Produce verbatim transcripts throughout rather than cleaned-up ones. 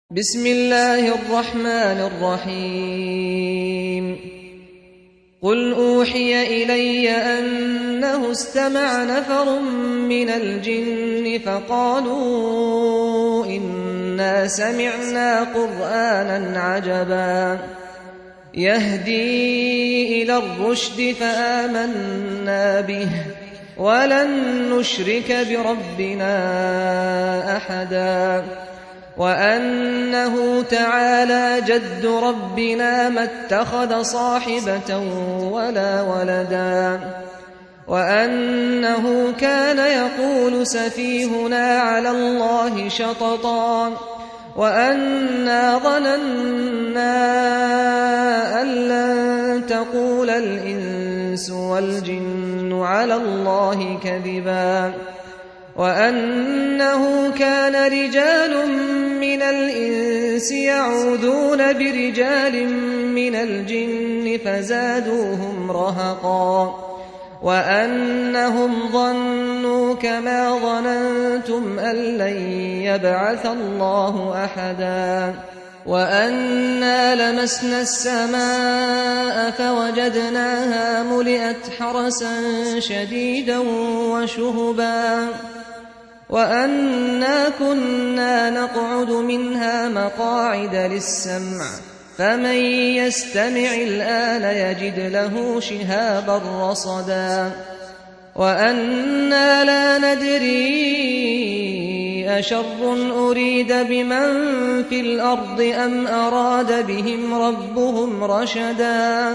بسم الله الرحمن الرحيم قل أوحي إلي أنه استمع نفر من الجن فقالوا إنا سمعنا قرآنا عجبا يهدي إلى الرشد فآمنا به ولن نشرك بربنا أحدا وأنه تعالى جد ربنا ما اتخذ صاحبة ولا ولدا وأنه كان يقول سفيهنا على الله شططا وأنا ظننا أن لن تقول الإنس والجن على الله كذبا وأنه كان رجال من الإنس يعوذون برجال من الجن فزادوهم رهقا وأنهم ظنوا كما ظننتم أن لن يبعث الله أحدا وأنا لمسنا السماء فوجدناها ملئت حرسا شديدا وشهبا وأنا كنا نقعد منها مقاعد للسمع فمن يستمع الآن يجد له شهابا رصدا وأنا لا ندري أشر أريد بمن في الأرض أم أراد بهم ربهم رشدا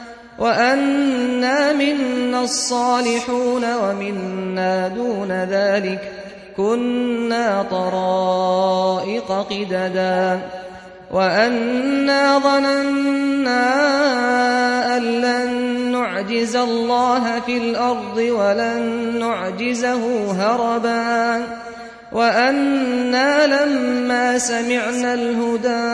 وأنا منا الصالحون ومنا دون ذلك كنا طرائق قددا وأنا ظننا أن لن نعجز الله في الأرض ولن نعجزه هربا وأنا لما سمعنا الهدى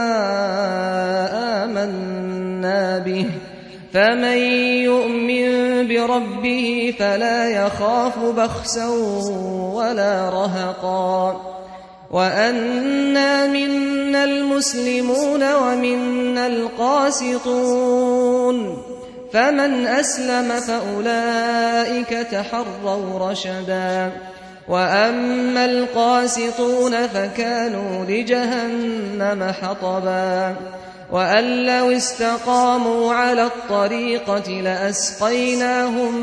آمنا به فمن يؤمن بربه فلا يخاف بخسا ولا رهقا وأنا منا المسلمون ومنا القاسطون فمن أسلم فأولئك تحروا رشدا وأما القاسطون فكانوا لجهنم حطبا وأن لو استقاموا على الطريقة لأسقيناهم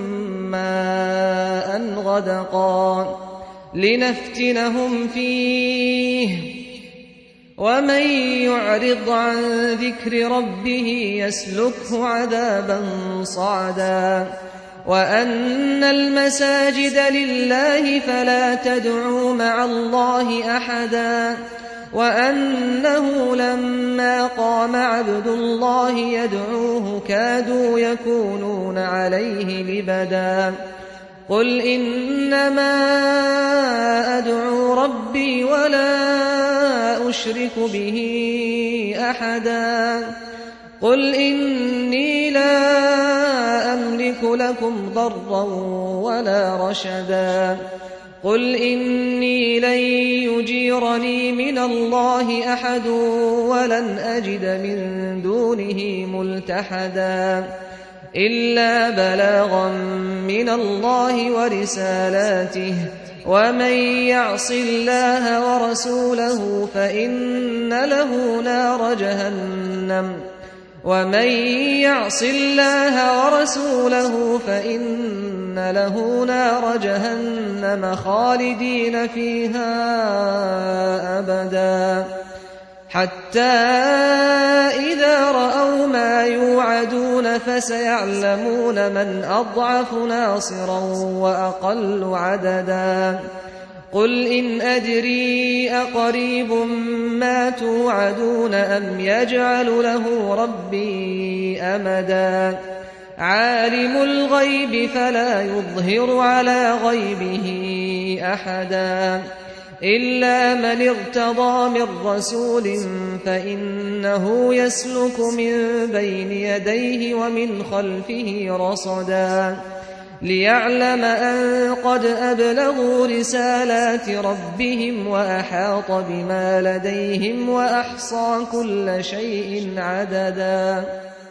ماء غدقا لنفتنهم فيه ومن يعرض عن ذكر ربه يسلكه عذابا صعدا وأن المساجد لله فلا تدعوا مع الله أحدا وأنه لما قام عبد الله يدعوه كادوا يكونون عليه لبدا قل إنما أدعو ربي ولا أشرك به أحدا قل إني لا أملك لكم ضرا ولا رشدا قل إني لن يجيرني من الله أحد ولن أجد من دونه ملتحدا إلا بلاغا من الله ورسالاته ومن يعص الله ورسوله فإن له نار جهنم ومن يعص الله ورسوله فإن له نار جهنم خالدين فيها أبدا حتى إذا رأوا ما يوعدون فسيعلمون من أضعف ناصرا وأقل عددا قل إن أدري أقريب ما توعدون أم يجعل له ربي أمدا عالم الغيب فلا يظهر على غيبه أحدا إلا من ارتضى من رسول فإنه يسلك من بين يديه ومن خلفه رصدا ليعلم أن قد أبلغوا رسالات ربهم وأحاط بما لديهم وأحصى كل شيء عددا